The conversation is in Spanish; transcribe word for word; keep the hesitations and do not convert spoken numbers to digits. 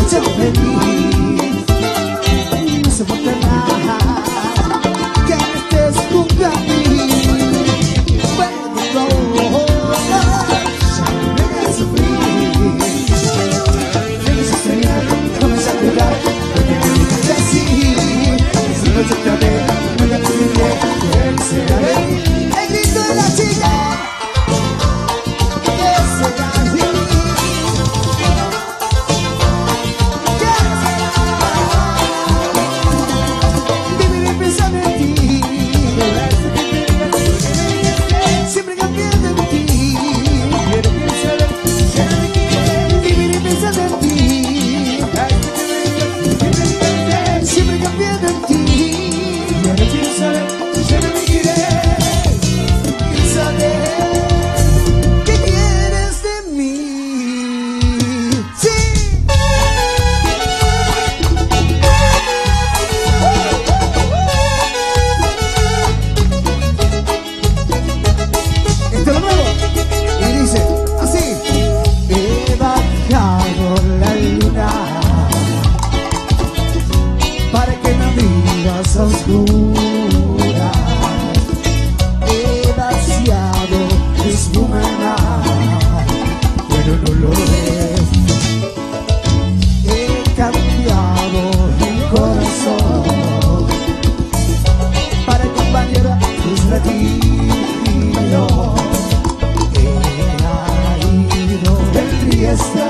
yo feliz. No soporto nada que no estés junto a mí. Cuando me hagas sufrir, me hagas sufrir, comienza a llorar, porque me dejaste así. Si no te traté, no la tuve, él será él. El grito de la chica que será así. Viviré pensando en ti, siempre cambiando en ti. Viviré pensando en ti, siempre cambiando en ti. Ya no quiero saber, ya no me quieres. Quiero saber qué quieres de mí. Sí. Esto es lo nuevo. Y dice así: he bajado la luna para que me digas a oscuras. He vaciado mis bumerangs, pero no lo ves. He cambiado mi corazón para acompañar tus latidos. He ido del Trieste